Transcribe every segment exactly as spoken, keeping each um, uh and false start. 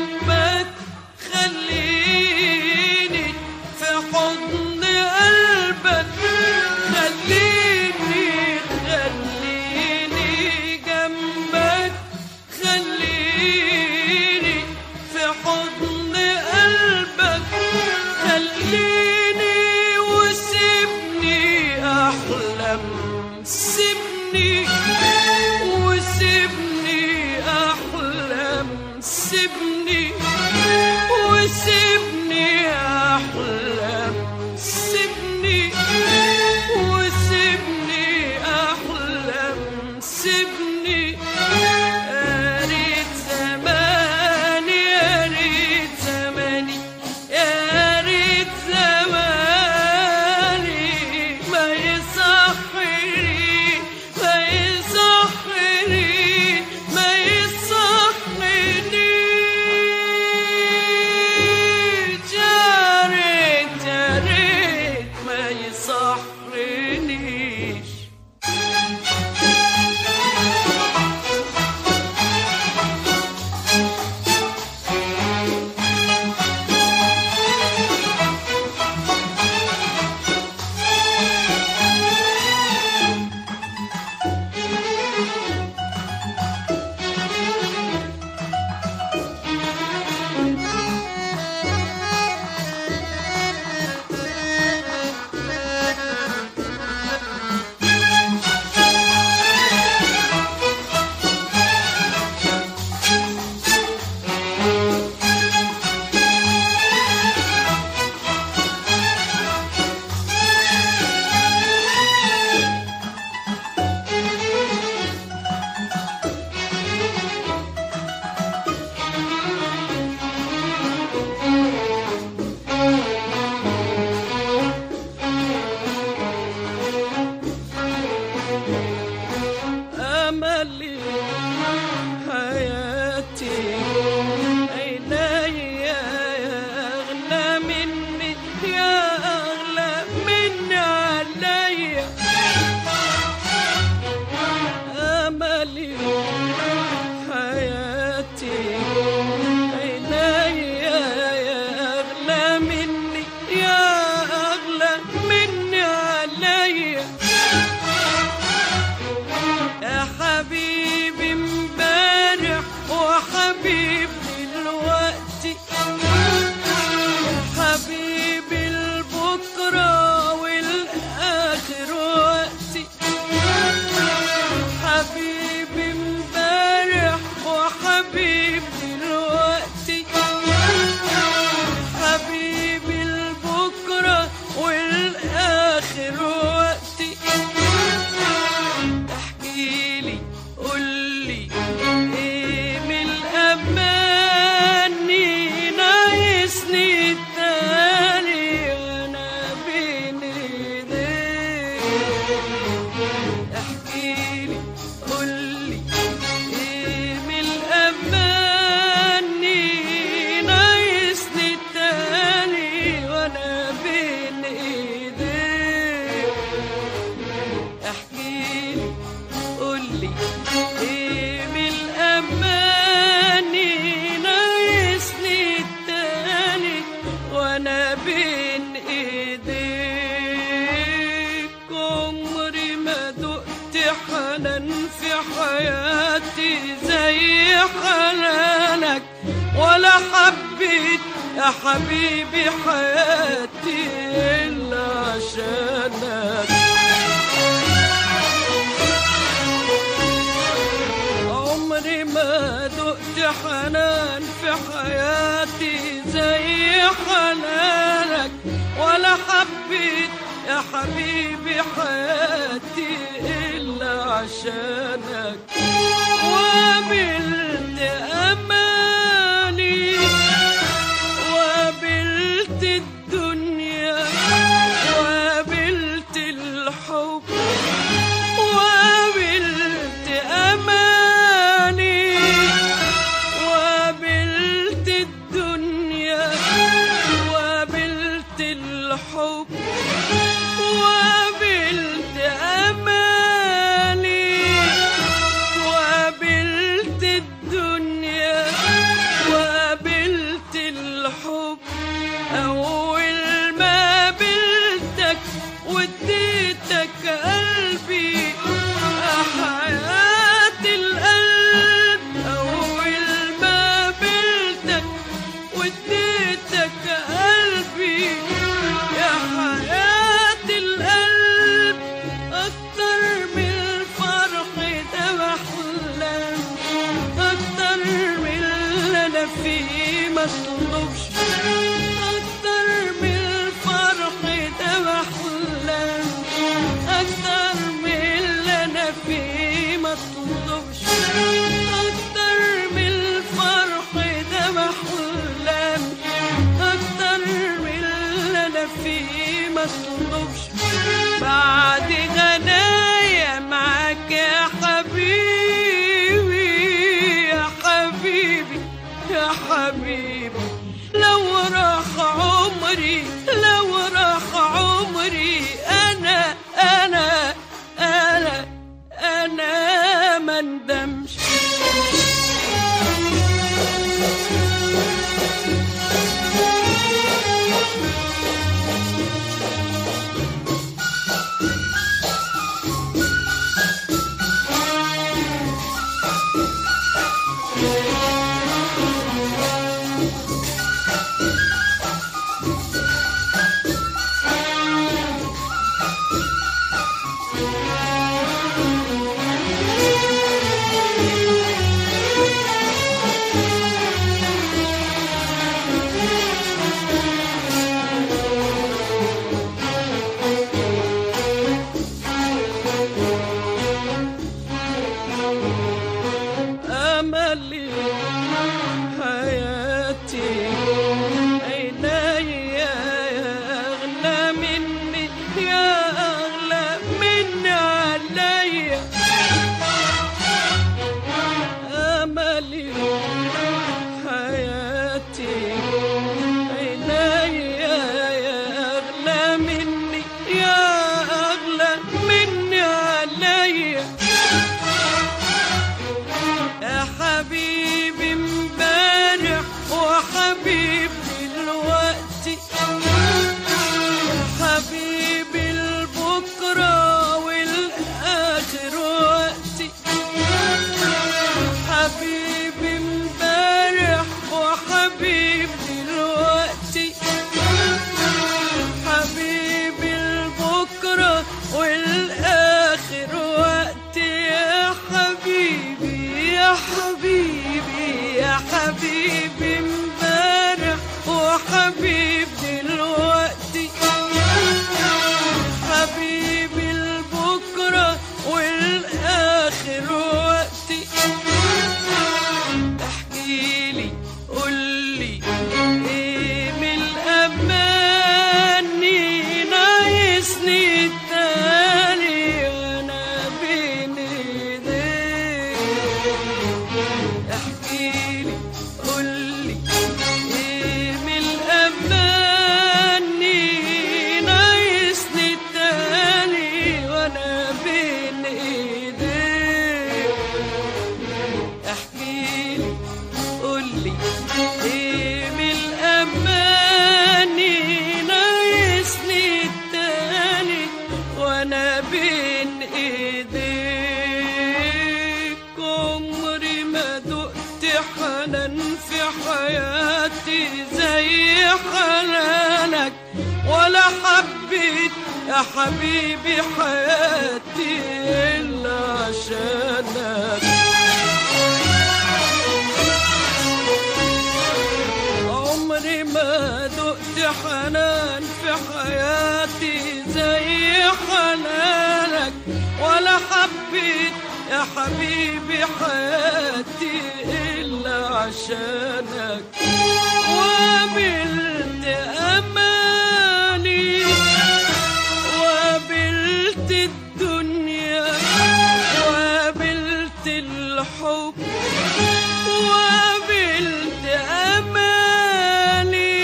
جنبك، خليني في حضن قلبك، خليني خليني جنبك، خليني في حضن قلبك، خليني وسيبني أحلم، سيبني وسيبني أحلم، سيبني وسيبني أحلم، سيبني وسيبني أحلم، سيبني. يا ريت زماني، يا ريت زماني، يا ريت زماني ما يصحني، ما يصحني، ما يصحنيش. يا ريت يا ريت ما يصحنيش. أملي حياتي عيني يا أغلى مني، يا أغلى مني عليا. أملي حياتي عيني يا أغلى مني، يا أغلى مني عليا. يا حبيبي امبارح وحبيبي دلوقتي، يا حبيبي البكرة والآخر وقتي. حبيبي امبارح وحبيبي دلوقتي، حبيبي البكرة والآخر وقتي. احكيلي قولي ايه من الأماني ناقصني التاني وانا بين ايديك. احكيلي قولي ايه من الأماني ناقصني التاني وانا بين ايديك. احكيلي قولي ايه من الأماني ناقصني التاني وانا بين ايديك. عمري ما دقت حنان في حياتي زي حنانك، ولا حبيت يا حبيبي حياتي إلا عشانك. عمري ما دقت حنان في حياتي زي حنانك، ولا حبيت يا حبيبي حياتي إلا عشانك. وقابلت أماني وقابلت الدنيا وقابلت الحب، وقابلت أماني وقابلت الدنيا وقابلت الحب، وقابلت أماني وقابلت الدنيا فيه مطلوبش، أكتر من الفرح ده بحلم، أكتر من اللي أنا فيه مطلوبش، أكتر من الفرح ده بحلم، أكتر من اللي أنا فيه مطلوبش. بعد غنايا معاك يا حبيبي يا حبيبي يا حبيبي، لو راح عمري لو راح عمري أنا أنا أنا أنا ما ندمش. أملي حياتي عينيا أغلى مني يا أغلى مني عليا، أملي حياتي عينيا أغلى مني يا أغلى مني عليا، يا حبيبي امبارح وحبيبي دلوقتي، يا حبيبي البكرة والآخر وقتي، حبيبي امبارح وحبيبي دلوقتي، حبيبي البكرة والآخر وقتي، يا حبيبي يا حبيبي يا حبيبي امبارح وحبيبي دلوقتي، حبيبي البكرة والآخر وقتي. احكيلي قولي ايه من الأماني ناقصني التاني وانا بين ايديك، احكيلي قولي ايه من الأماني ناقصني التاني وانا بين ايديك، احكيلي قولي ايه من الأماني ناقصني التاني وانا بين ايديك. عمري ما دقت حنان في حياتي زي حنانك، ولا حبيت يا حبيبي حياتي إلا عشانك، عمري ما دقت حنان في حياتي زي حنانك، ولا حبيت يا حبيبي حياتي إلا عشانك، وقابلت أماني وقابلت الدنيا وقابلت الحب وقابلت أماني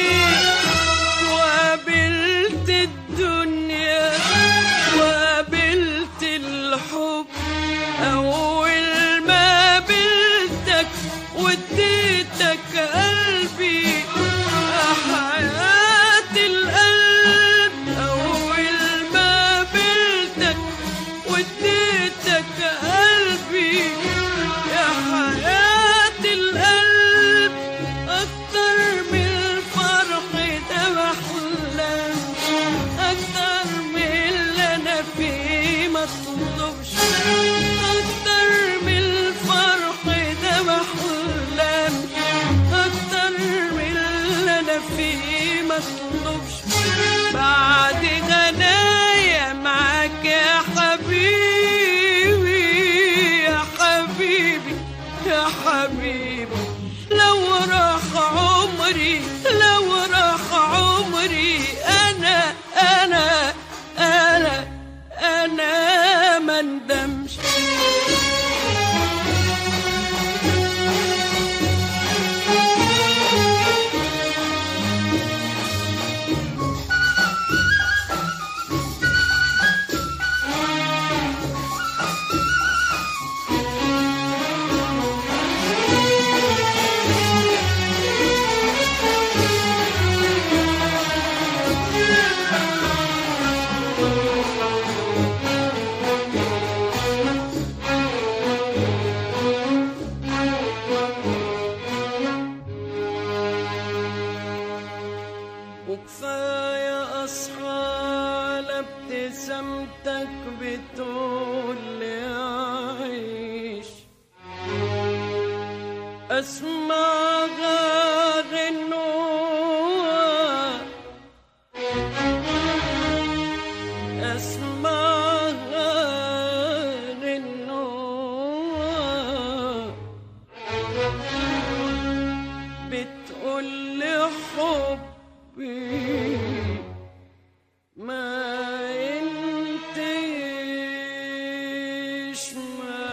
وقابلت الدنيا وقابلت الحب، أول ما قابلتك واديتك قلبي فيه مطلوبش بعد غنايا معاك يا حبيبي يا حبيبي يا حبيبي. لو راح عمري لو راح عمري أنا أنا أنا أنا ما ندمش. وكفاية أصحى على ابتسامتك بتقول لي عيش، أسمعها غنوة أسمعها غنوة بتقول لي حب ما انتش ما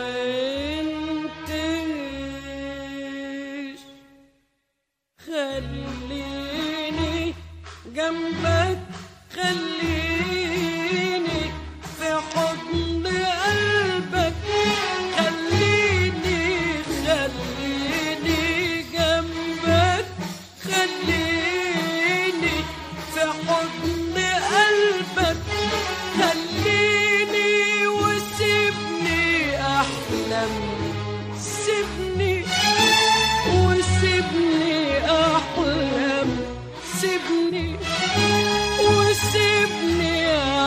انتش خليني جنبك خليني في حضن قلبك خليني خليني جنبك خليني في حضن قلبك خليني وسيبني أحلم سيبني وسيبني أحلم سيبني وسيبني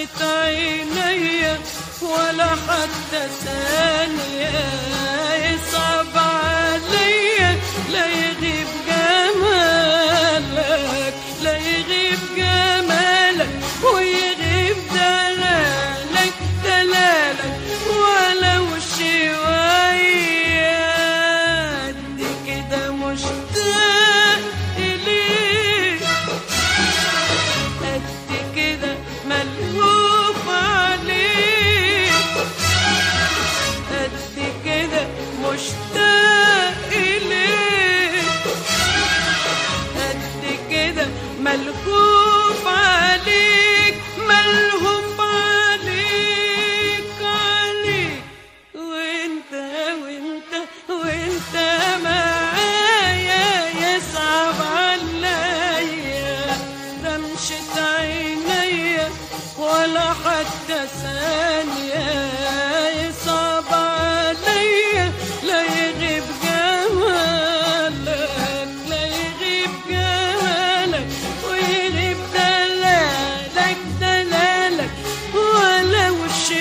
دمشة عينيا ولا حتى ثانية يصعب عليا لا يغيب جمالك، لا يغيب جمالك ويغيب دلالك، دلالك ولو شوية. قد كده مشتاق إليك، قد كده ملهوف عليك، قد كده مشتاق إليك، قد كده ملهوف عليك، ملهوف عليك عليك. وانت وانت وانت معايا يصعب عليا دمشة عينيا ولا حتى ثانية يصعب عليا لا يغيب جمالك، لا يغيب جمالك ويغيب دلالك، دلالك ولو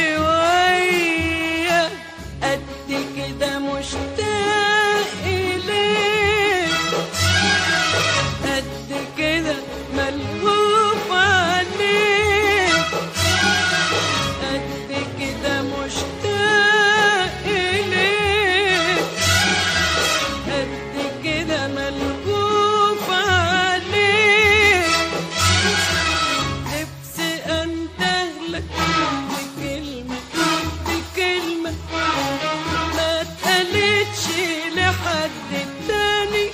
شوية. قد كده مشتاق إليك، قد كده ملهوف عليك، قد كده مشتاق إليك، قد كده ملهوف عليك. نفسي أندهلك بكلمة، بكلمة ما اتقالتش لحد تاني.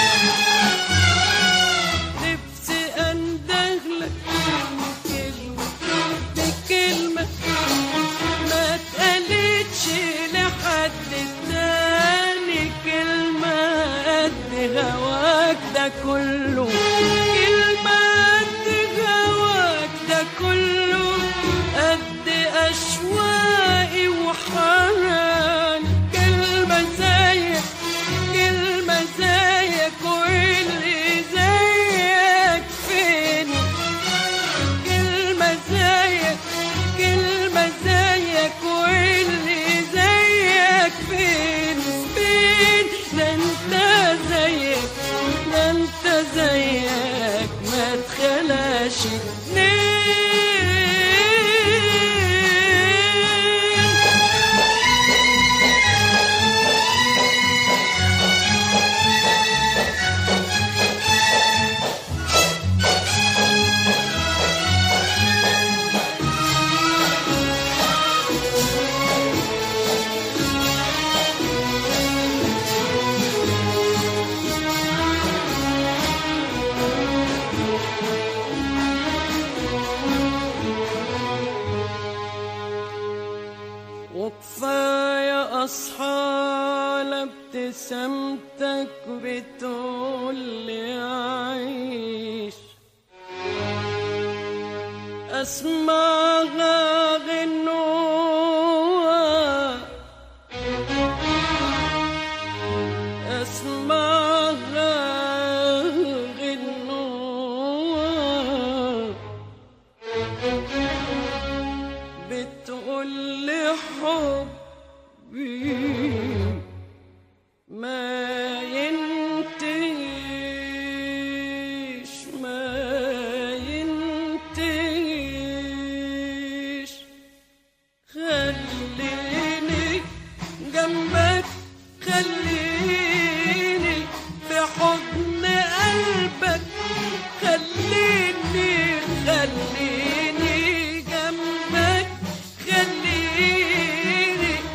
نفسي أندهلك بكلمة، بكلمة ما اتقالتش لحد تاني. كلمة قد هواك ده كله، كلمة قد هواك ده كله، قد أشواقي وحناني. كلمة زيك، كلمة زيك واللي زيك فين؟ كلمة زيك، كلمة زيك واللي زيك فين؟ فين؟ ده انت زيك، ده انت زيك ما تخلاش اتنين. وكفاية أصحى لابتسامتك بتقولي عيش، أسمعها غنوة، أسمعها غنوة بتقولي حبي ما ينتهيش، ما ينتهيش. خليني جنبك، خليني في حضن قلبك، خليني خليني جنبك، خليني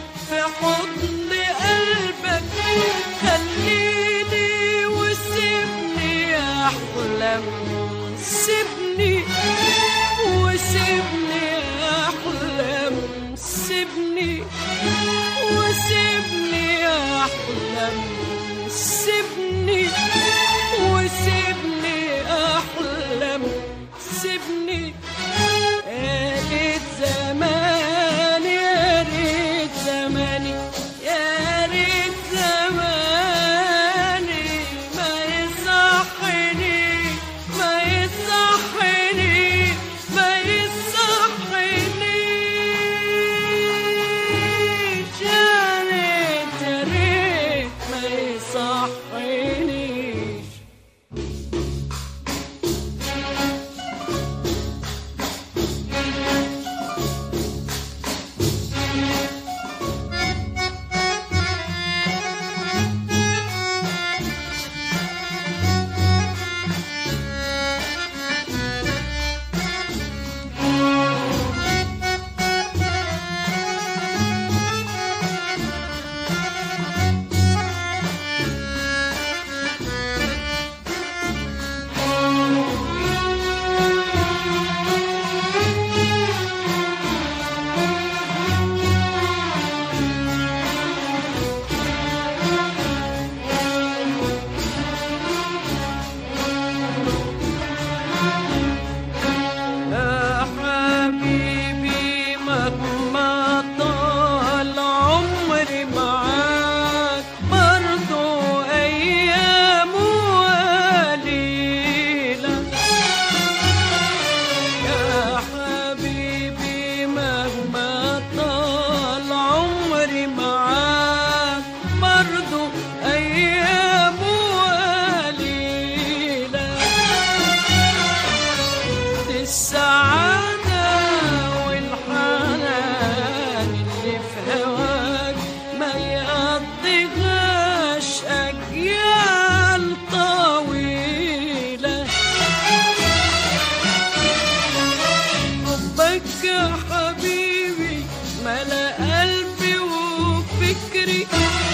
يا حبيبي ملا قلبي وفكري،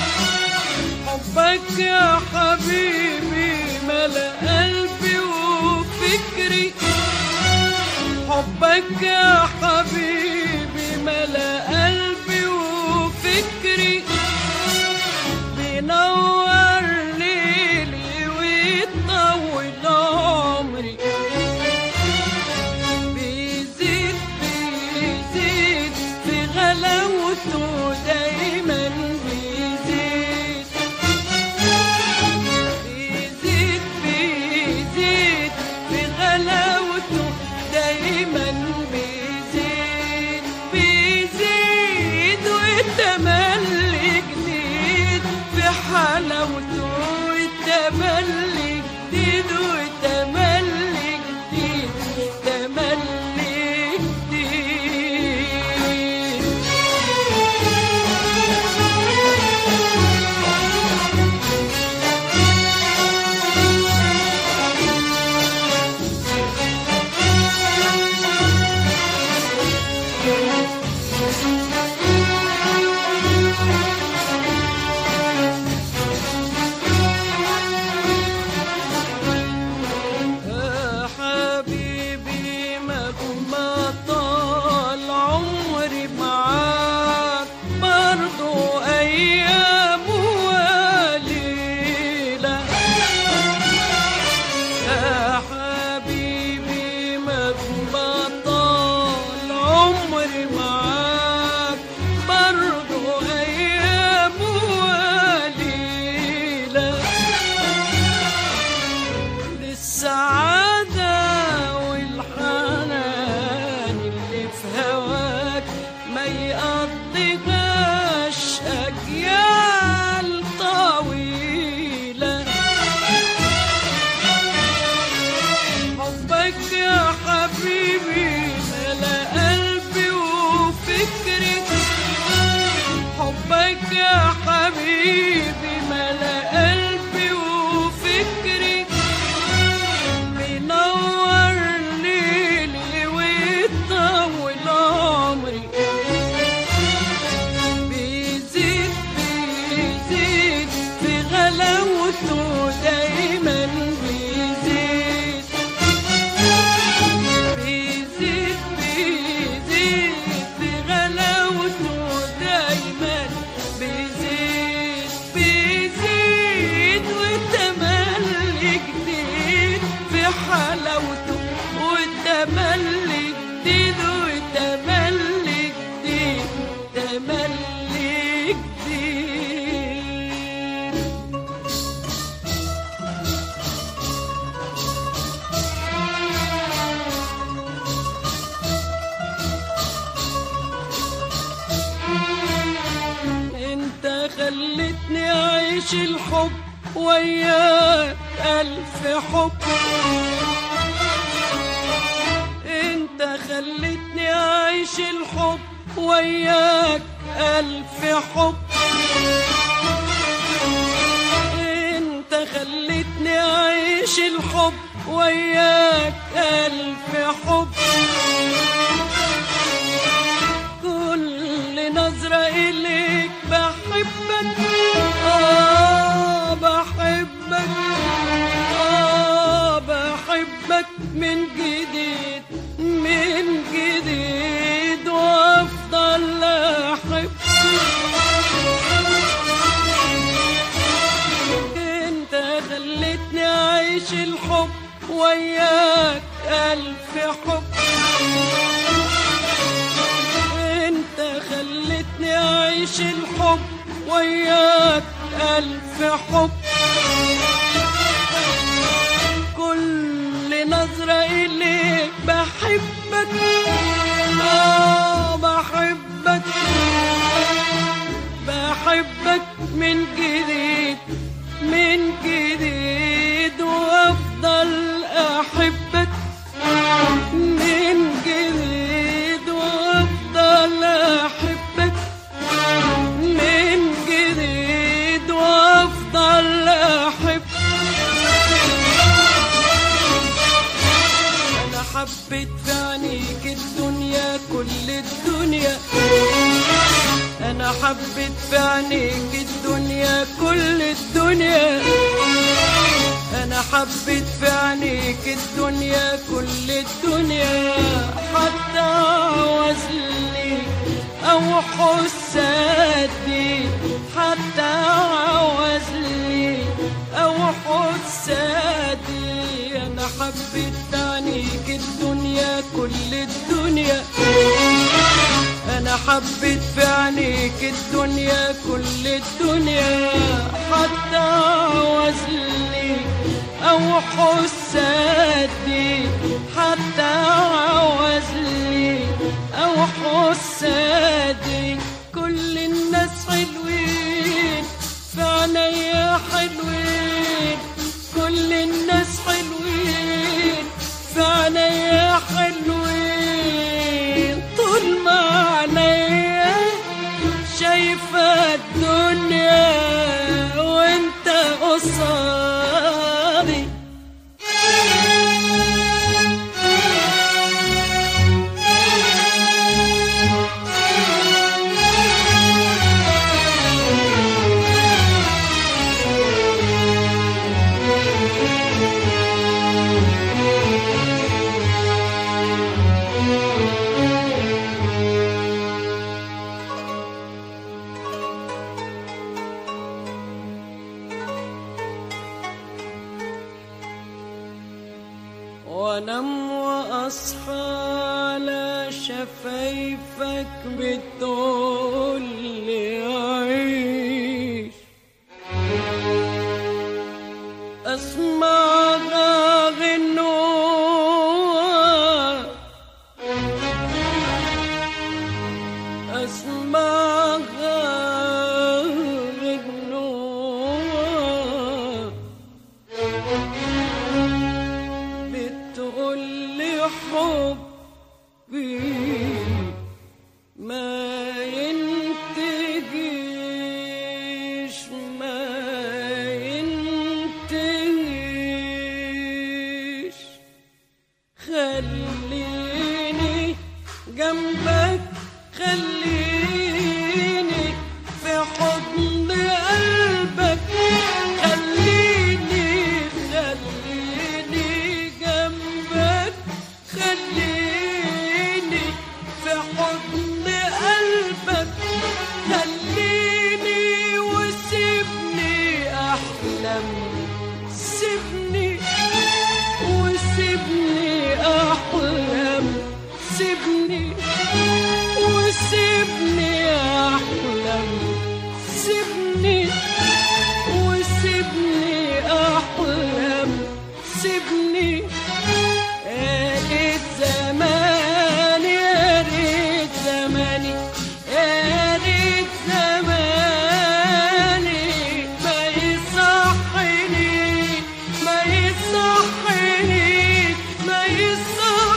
حبك يا حبيبي ملا قلبي وفكري، حبك يا حبيبي ملا قلبي وفكري، بينور ليلي ويطول عمري، بيزيد بيزيد في غلاوته دايما بيزيد، بيزيد بيزيد في غلاوته دايما بيزيد، بيزيد والتملي جديد في حلاوته، والتملي جديد والتملي جديد تملي جديد. يا حبيبي مهما طال عمري معاك برضو أيام وليلة، يا حبيبي مهما طال عمري معاك برضو أيام وليلة، للسعادة والحنان اللي في هواك ما يقضيهاش أجيال طويلة، حبك يا حبيبي ملا قلبي وفكري، حبك يا حبيبي ملا قلبي وفكري، بينور ليلي ويطول عمري، بيزيد بيزيد في غلاوته دايما بيزيد، بيزيد بيزيد في غلاوته دايما بيزيد، بيزيد والتملي جديد في حلاوته، والتملي جديد والتملي جديد تملي جديد. انت خلتني اعيش الحب وياك الف حب، انت خلتني اعيش الحب وياك الف حب، انت خلتني اعيش الحب وياك الف حب، كل نظرة إليك بحبك، آه بحبك، آه بحبك من جديد من جديد وأفضل أحب، أنت خلتني أعيش الحب وياك ألف حب، أنت خلتني أعيش الحب وياك ألف حب، كل نظرة إليك بحبك، آه بحبك، بحبك من جديد من جديد وأفضل أحبك من جديد وأفضل أحبك من جديد وأفضل أحبك. حبيت في عينيك الدنيا كل الدنيا. انا حبيت في عينيك الدنيا كل الدنيا. انا حبيت في عينيك الدنيا كل الدنيا. حتى عوزلي او حسادي، حتى عوزلي او حسادي. انا حبيت في عينيك الدنيا كل الدنيا. انا حبيت في عينيك الدنيا كل الدنيا. حتى عوزلي او حسادي، حتى عوزلي او حسادي. كل الناس حلوين في عينيا حلوين، كل الناس حلوين في عينيا حلوين. طول ما عينيا شايفة الدنيا وانت قصادي. وانام واصحى على شفايفك بتقولي عيش. اسمعها غنوة، اسمعها غنوة بتقولي حبي ما ينتهيش، ما ينتهيش. خليني جنبك، خليني في حضن قلبك. خليني خليني جنبك، خليني في حضن قلبك. خليني وسيبني أحلم، سيبني وسيبني أحلم، سيبني وسيبني أحلم، سيبني وسيبني أحلم، سيبني. يا ريت زماني، يا ريت زماني، يا ريت زماني ما يصحني، ما يصحني، ما يصحني.